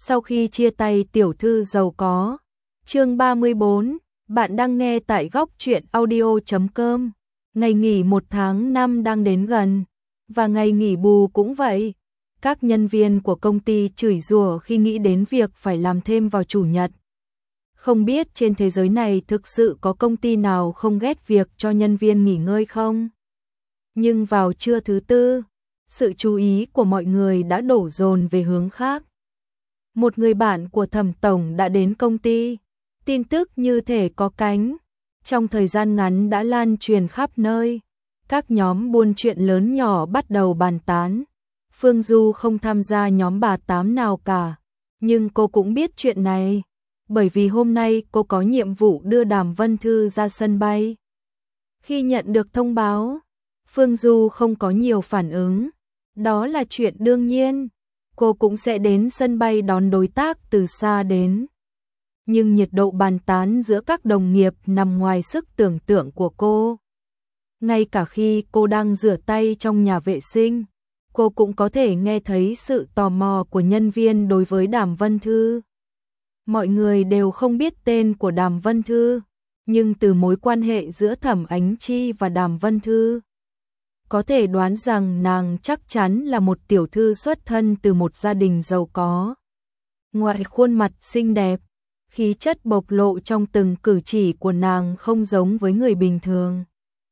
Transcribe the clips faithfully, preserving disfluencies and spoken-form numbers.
Sau khi chia tay tiểu thư giàu có. Chương ba mươi bốn, bạn đang nghe tại góc truyện audio chấm com. Ngày nghỉ một tháng năm đang đến gần, và ngày nghỉ bù cũng vậy. Các nhân viên của công ty chửi rủa khi nghĩ đến việc phải làm thêm vào chủ nhật. Không biết trên thế giới này thực sự có công ty nào không ghét việc cho nhân viên nghỉ ngơi không? Nhưng vào trưa thứ tư, sự chú ý của mọi người đã đổ dồn về hướng khác. Một người bạn của Thẩm tổng đã đến công ty, tin tức như thể có cánh, trong thời gian ngắn đã lan truyền khắp nơi. Các nhóm buôn chuyện lớn nhỏ bắt đầu bàn tán. Phương Du không tham gia nhóm bà tám nào cả, nhưng cô cũng biết chuyện này, bởi vì hôm nay cô có nhiệm vụ đưa Đàm Vân Thư ra sân bay. Khi nhận được thông báo, Phương Du không có nhiều phản ứng, đó là chuyện đương nhiên, cô cũng sẽ đến sân bay đón đối tác từ xa đến. Nhưng nhiệt độ bàn tán giữa các đồng nghiệp nằm ngoài sức tưởng tượng của cô. Ngay cả khi cô đang rửa tay trong nhà vệ sinh, cô cũng có thể nghe thấy sự tò mò của nhân viên đối với Đàm Vân Thư. Mọi người đều không biết tên của Đàm Vân Thư, nhưng từ mối quan hệ giữa Thẩm Ánh Chi và Đàm Vân Thư, có thể đoán rằng nàng chắc chắn là một tiểu thư xuất thân từ một gia đình giàu có. Ngoại khuôn mặt xinh đẹp, khí chất bộc lộ trong từng cử chỉ của nàng không giống với người bình thường.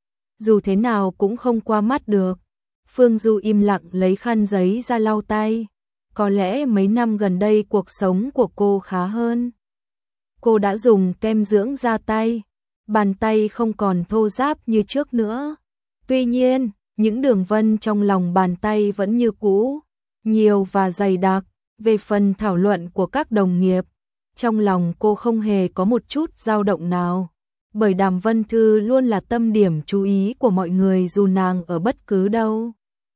Dù thế nào cũng không qua mắt được. Phương Du im lặng lấy khăn giấy ra lau tay. Có lẽ mấy năm gần đây cuộc sống của cô khá hơn. Cô đã dùng kem dưỡng da tay, bàn tay không còn thô ráp như trước nữa. Tuy nhiên, những đường vân trong lòng bàn tay vẫn như cũ, nhiều và dày đặc. Về phần thảo luận của các đồng nghiệp, trong lòng cô không hề có một chút dao động nào, bởi Đàm Vân Thư luôn là tâm điểm chú ý của mọi người dù nàng ở bất cứ đâu.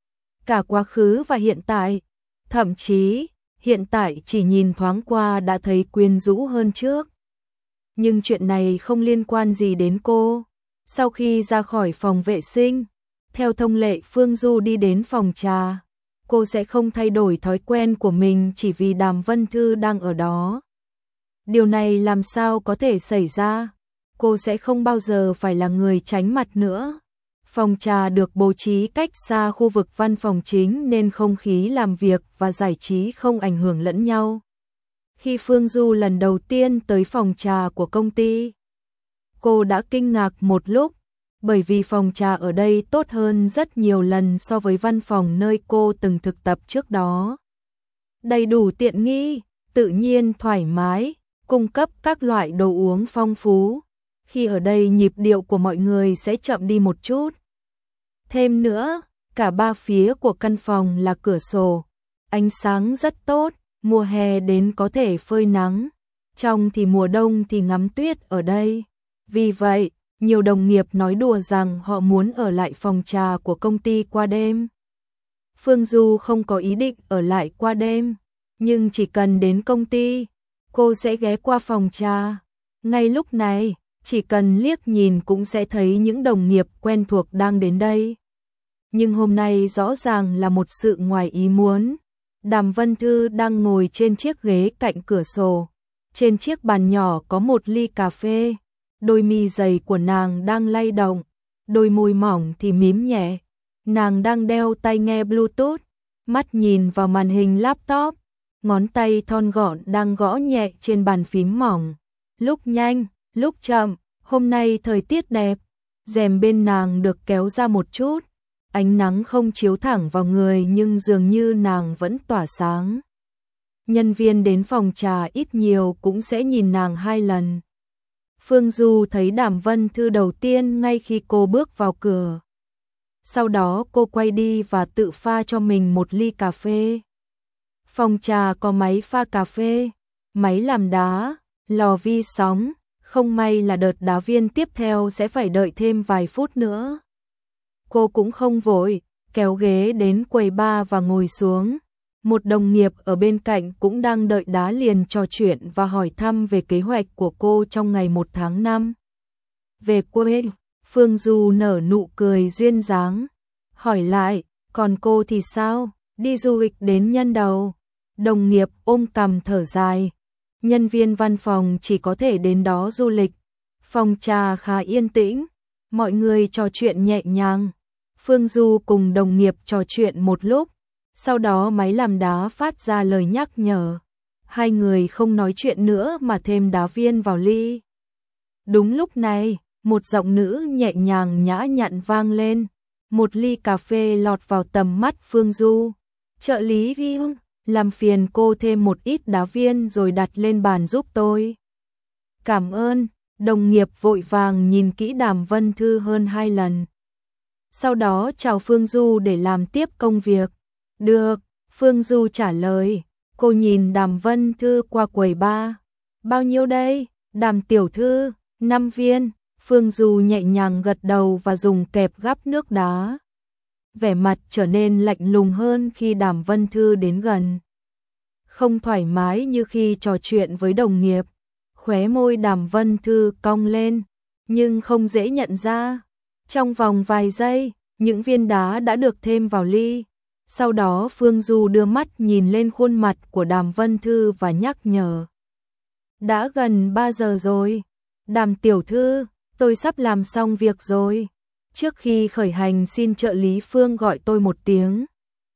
Cả quá khứ và hiện tại, thậm chí hiện tại chỉ nhìn thoáng qua đã thấy quyến rũ hơn trước. Nhưng chuyện này không liên quan gì đến cô. Sau khi ra khỏi phòng vệ sinh, theo thông lệ Phương Du đi đến phòng trà. Cô sẽ không thay đổi thói quen của mình chỉ vì Đàm Vân Thư đang ở đó. Điều này làm sao có thể xảy ra? Cô sẽ không bao giờ phải là người tránh mặt nữa. Phòng trà được bố trí cách xa khu vực văn phòng chính nên không khí làm việc và giải trí không ảnh hưởng lẫn nhau. Khi Phương Du lần đầu tiên tới phòng trà của công ty, cô đã kinh ngạc một lúc, bởi vì phòng trà ở đây tốt hơn rất nhiều lần so với văn phòng nơi cô từng thực tập trước đó. Đầy đủ tiện nghi, tự nhiên thoải mái, cung cấp các loại đồ uống phong phú. Khi ở đây nhịp điệu của mọi người sẽ chậm đi một chút. Thêm nữa, cả ba phía của căn phòng là cửa sổ, ánh sáng rất tốt, mùa hè đến có thể phơi nắng, trong thì mùa đông thì ngắm tuyết ở đây. Vì vậy, nhiều đồng nghiệp nói đùa rằng họ muốn ở lại phòng trà của công ty qua đêm. Phương Du không có ý định ở lại qua đêm, nhưng chỉ cần đến công ty, cô sẽ ghé qua phòng trà. Ngay lúc này, chỉ cần liếc nhìn cũng sẽ thấy những đồng nghiệp quen thuộc đang đến đây. Nhưng hôm nay rõ ràng là một sự ngoài ý muốn. Đàm Vân Thư đang ngồi trên chiếc ghế cạnh cửa sổ. Trên chiếc bàn nhỏ có một ly cà phê. Đôi mi dày của nàng đang lay động, đôi môi mỏng thì mím nhẹ. Nàng đang đeo tai nghe Bluetooth, mắt nhìn vào màn hình laptop, ngón tay thon gọn đang gõ nhẹ trên bàn phím mỏng. Lúc nhanh, lúc chậm, hôm nay thời tiết đẹp, rèm bên nàng được kéo ra một chút, ánh nắng không chiếu thẳng vào người nhưng dường như nàng vẫn tỏa sáng. Nhân viên đến phòng trà ít nhiều cũng sẽ nhìn nàng hai lần. Phương Du thấy Đàm Vân Thư đầu tiên ngay khi cô bước vào cửa. Sau đó cô quay đi và tự pha cho mình một ly cà phê. Phòng trà có máy pha cà phê, máy làm đá, lò vi sóng, không may là đợt đá viên tiếp theo sẽ phải đợi thêm vài phút nữa. Cô cũng không vội, kéo ghế đến quầy bar và ngồi xuống. Một đồng nghiệp ở bên cạnh cũng đang đợi đá liền trò chuyện và hỏi thăm về kế hoạch của cô trong ngày một tháng năm. Về quê, Phương Du nở nụ cười duyên dáng, hỏi lại, còn cô thì sao, đi du lịch đến Nhân Đầu, Đồng nghiệp ôm cằm thở dài. Nhân viên văn phòng chỉ có thể đến đó du lịch. Phòng trà khá yên tĩnh, mọi người trò chuyện nhẹ nhàng. Phương Du cùng đồng nghiệp trò chuyện một lúc, sau đó máy làm đá phát ra lời nhắc nhở. Hai người không nói chuyện nữa mà thêm đá viên vào ly. Đúng lúc này, một giọng nữ nhẹ nhàng nhã nhặn vang lên. Một ly cà phê lọt vào tầm mắt Phương Du. Trợ lý Vi Hưng, làm phiền cô thêm một ít đá viên rồi đặt lên bàn giúp tôi. Cảm ơn, đồng nghiệp vội vàng nhìn kỹ Đàm Vân Thư hơn hai lần. Sau đó chào Phương Du để làm tiếp công việc. Được, Phương Du trả lời. Cô nhìn Đàm Vân Thư qua quầy ba. Bao nhiêu đây? Đàm tiểu thư, năm viên. Phương Du nhẹ nhàng gật đầu và dùng kẹp gắp nước đá. Vẻ mặt trở nên lạnh lùng hơn khi Đàm Vân Thư đến gần. Không thoải mái như khi trò chuyện với đồng nghiệp. Khóe môi Đàm Vân Thư cong lên, nhưng không dễ nhận ra. Trong vòng vài giây, những viên đá đã được thêm vào ly. Sau đó Phương Du đưa mắt nhìn lên khuôn mặt của Đàm Vân Thư và nhắc nhở. Đã gần ba giờ rồi. Đàm tiểu thư, tôi sắp làm xong việc rồi. Trước khi khởi hành xin trợ lý Phương gọi tôi một tiếng.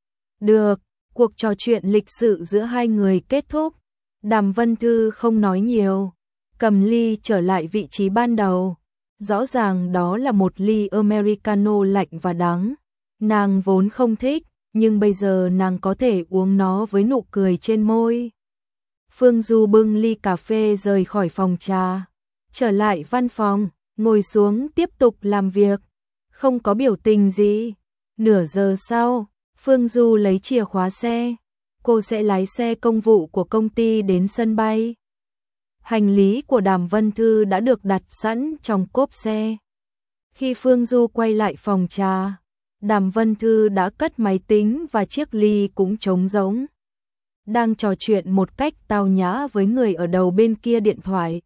Được, cuộc trò chuyện lịch sự giữa hai người kết thúc. Đàm Vân Thư không nói nhiều, cầm ly trở lại vị trí ban đầu. Rõ ràng đó là một ly Americano lạnh và đắng. Nàng vốn không thích, nhưng bây giờ nàng có thể uống nó với nụ cười trên môi. Phương Du bưng ly cà phê rời khỏi phòng trà, trở lại văn phòng, ngồi xuống tiếp tục làm việc. Không có biểu tình gì. Nửa giờ sau, Phương Du lấy chìa khóa xe. Cô sẽ lái xe công vụ của công ty đến sân bay. Hành lý của Đàm Vân Thư đã được đặt sẵn trong cốp xe. Khi Phương Du quay lại phòng trà, Đàm Vân Thư đã cất máy tính và chiếc ly cũng trống rỗng. Đang trò chuyện một cách tao nhã với người ở đầu bên kia điện thoại.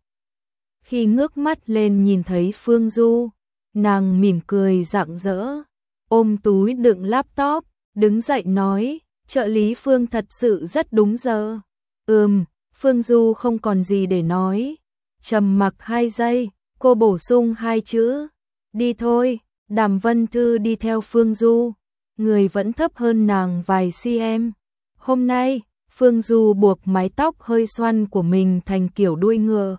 Khi ngước mắt lên nhìn thấy Phương Du, nàng mỉm cười rạng rỡ, ôm túi đựng laptop, đứng dậy nói, trợ lý Phương thật sự rất đúng giờ. Ừm, Phương Du không còn gì để nói. Trầm mặc hai giây, cô bổ sung hai chữ. Đi thôi. Đàm Vân Thư đi theo Phương Du. Người vẫn thấp hơn nàng vài cm. Hôm nay, Phương Du buộc mái tóc hơi xoăn của mình thành kiểu đuôi ngựa.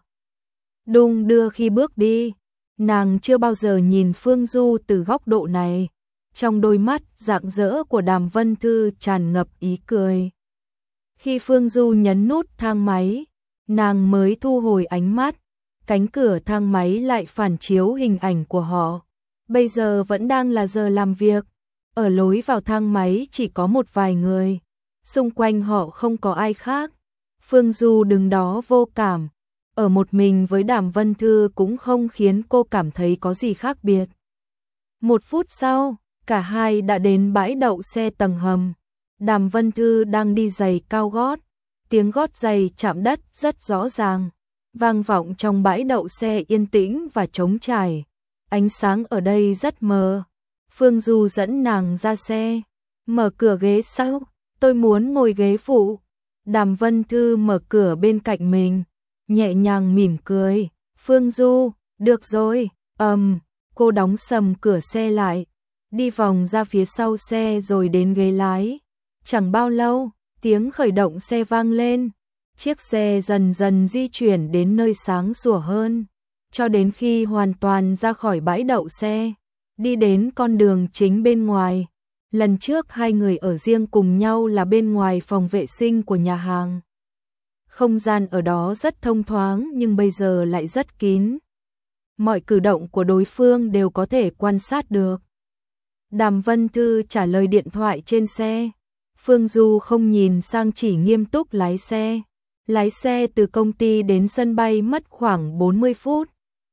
Đung đưa khi bước đi. Nàng chưa bao giờ nhìn Phương Du từ góc độ này. Trong đôi mắt rạng rỡ của Đàm Vân Thư tràn ngập ý cười. Khi Phương Du nhấn nút thang máy, nàng mới thu hồi ánh mắt. Cánh cửa thang máy lại phản chiếu hình ảnh của họ. Bây giờ vẫn đang là giờ làm việc. Ở lối vào thang máy chỉ có một vài người. Xung quanh họ không có ai khác. Phương Du đứng đó vô cảm. Ở một mình với Đàm Vân Thư cũng không khiến cô cảm thấy có gì khác biệt. Một phút sau, cả hai đã đến bãi đậu xe tầng hầm. Đàm Vân Thư đang đi giày cao gót. Tiếng gót giày chạm đất rất rõ ràng, vang vọng trong bãi đậu xe yên tĩnh và trống trải. Ánh sáng ở đây rất mờ. Phương Du dẫn nàng ra xe, mở cửa ghế sau. Tôi muốn ngồi ghế phụ. Đàm Vân Thư mở cửa bên cạnh mình, nhẹ nhàng mỉm cười. Phương Du, được rồi. Ầm, um, cô đóng sầm cửa xe lại, đi vòng ra phía sau xe rồi đến ghế lái. Chẳng bao lâu, tiếng khởi động xe vang lên. Chiếc xe dần dần di chuyển đến nơi sáng sủa hơn, cho đến khi hoàn toàn ra khỏi bãi đậu xe, đi đến con đường chính bên ngoài. Lần trước hai người ở riêng cùng nhau là bên ngoài phòng vệ sinh của nhà hàng. Không gian ở đó rất thông thoáng nhưng bây giờ lại rất kín. Mọi cử động của đối phương đều có thể quan sát được. Đàm Vân Thư trả lời điện thoại trên xe. Phương Du không nhìn sang, chỉ nghiêm túc lái xe. Lái xe từ công ty đến sân bay mất khoảng bốn mươi phút.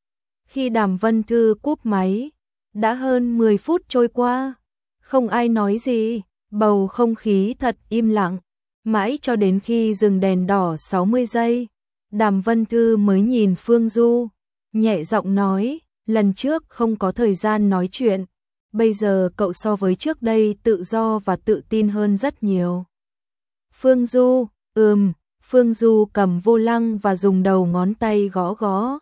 Khi Đàm Vân Thư cúp máy, đã hơn mười phút trôi qua. Không ai nói gì, bầu không khí thật im lặng. Mãi cho đến khi dừng đèn đỏ sáu mươi giây, Đàm Vân Thư mới nhìn Phương Du, nhẹ giọng nói, lần trước không có thời gian nói chuyện. Bây giờ cậu so với trước đây tự do và tự tin hơn rất nhiều. Phương Du, ừm, Phương Du cầm vô lăng và dùng đầu ngón tay gõ gõ.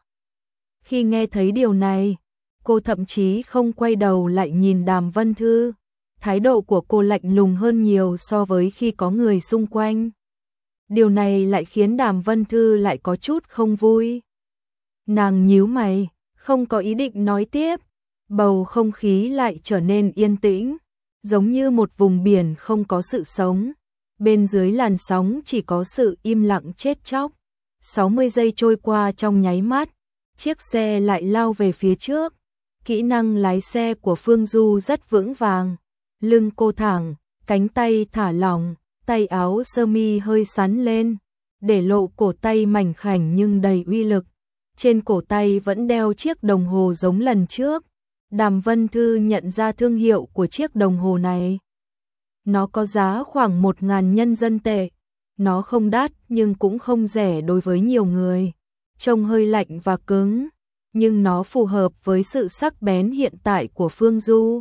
Khi nghe thấy điều này, cô thậm chí không quay đầu lại nhìn Đàm Vân Thư. Thái độ của cô lạnh lùng hơn nhiều so với khi có người xung quanh. Điều này lại khiến Đàm Vân Thư lại có chút không vui. Nàng nhíu mày, không có ý định nói tiếp. Bầu không khí lại trở nên yên tĩnh, giống như một vùng biển không có sự sống. Bên dưới làn sóng chỉ có sự im lặng chết chóc. sáu mươi giây trôi qua trong nháy mắt, chiếc xe lại lao về phía trước. Kỹ năng lái xe của Phương Du rất vững vàng. Lưng cô thẳng, cánh tay thả lỏng, tay áo sơ mi hơi xắn lên, để lộ cổ tay mảnh khảnh nhưng đầy uy lực. Trên cổ tay vẫn đeo chiếc đồng hồ giống lần trước. Đàm Vân Thư nhận ra thương hiệu của chiếc đồng hồ này. Nó có giá khoảng một nghìn nhân dân tệ. Nó không đắt nhưng cũng không rẻ đối với nhiều người. Trông hơi lạnh và cứng, nhưng nó phù hợp với sự sắc bén hiện tại của Phương Du.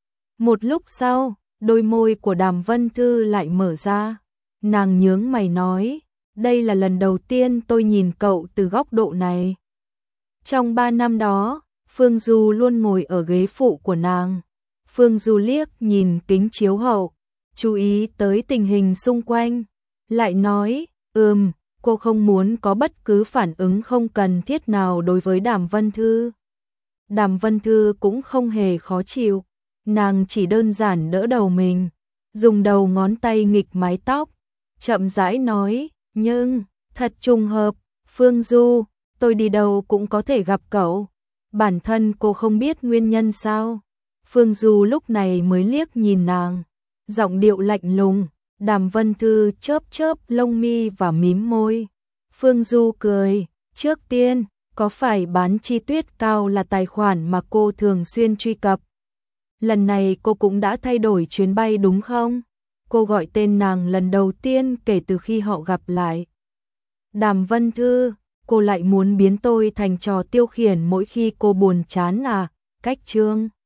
Một lúc sau, đôi môi của Đàm Vân Thư lại mở ra. Nàng nhướng mày nói, đây là lần đầu tiên tôi nhìn cậu từ góc độ này. Trong ba năm đó, Phương Du luôn ngồi ở ghế phụ của nàng. Phương Du liếc nhìn kính chiếu hậu, chú ý tới tình hình xung quanh. Lại nói, ừm, cô không muốn có bất cứ phản ứng không cần thiết nào đối với Đàm Vân Thư. Đàm Vân Thư cũng không hề khó chịu. Nàng chỉ đơn giản đỡ đầu mình, dùng đầu ngón tay nghịch mái tóc, chậm rãi nói, nhưng, thật trùng hợp, Phương Du, tôi đi đâu cũng có thể gặp cậu. Bản thân cô không biết nguyên nhân sao? Phương Du lúc này mới liếc nhìn nàng, giọng điệu lạnh lùng. Đàm Vân Thư chớp chớp lông mi và mím môi. Phương Du cười, trước tiên, có phải bán chi tuyết cao là tài khoản mà cô thường xuyên truy cập? Lần này cô cũng đã thay đổi chuyến bay đúng không? Cô gọi tên nàng lần đầu tiên kể từ khi họ gặp lại. Đàm Vân Thư, cô lại muốn biến tôi thành trò tiêu khiển mỗi khi cô buồn chán à? Cách chương